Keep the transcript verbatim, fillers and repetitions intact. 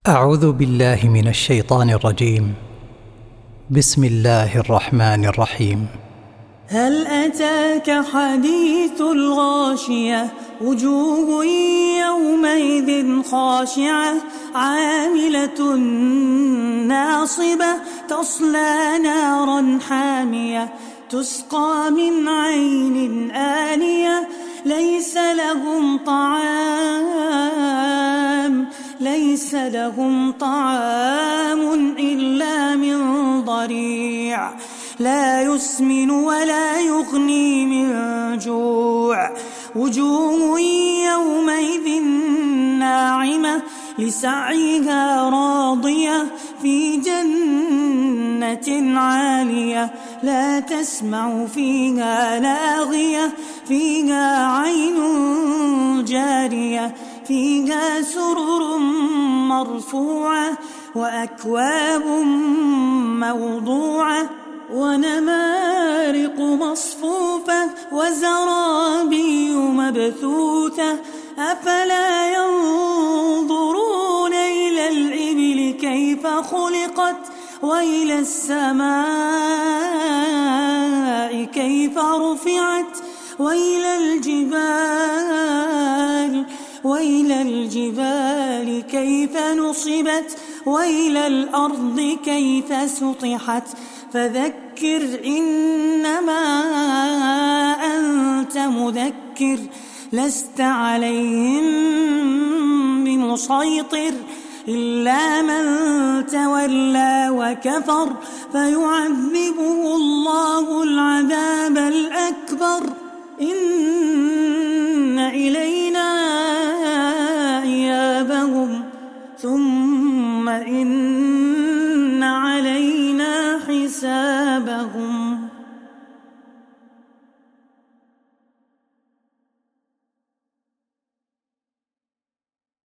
أعوذ بالله من الشيطان الرجيم. بسم الله الرحمن الرحيم. هل أتاك حديث الغاشية؟ وجوه يومئذ خاشعة عاملة ناصبة تصلى نارا حامية تسقى من عين آنية ليس لهم طعام ليس لهم طعام إلا من ضريع لا يسمن ولا يغني من جوع وجوه يومئذ ناعمة لسعيها راضية في جنة عالية لا تسمع فيها لاغية فيها عين جارية فيها سرر مرفوعة وأكواب موضوعة ونمارق مصفوفة وزرابي مبثوثة أفلا ينظرون إلى الإبل كيف خلقت وإلى السماء كيف رفعت وإلى الجبال وإلى الجبال كيف نصبت وإلى الأرض كيف سطحت فذكر إنما أنت مذكر لست عليهم بمسيطر إلا من تولى وكفر فيعذبه الله العذاب الأكبر إن إلينا إيابهم ثم إن علينا حسابهم.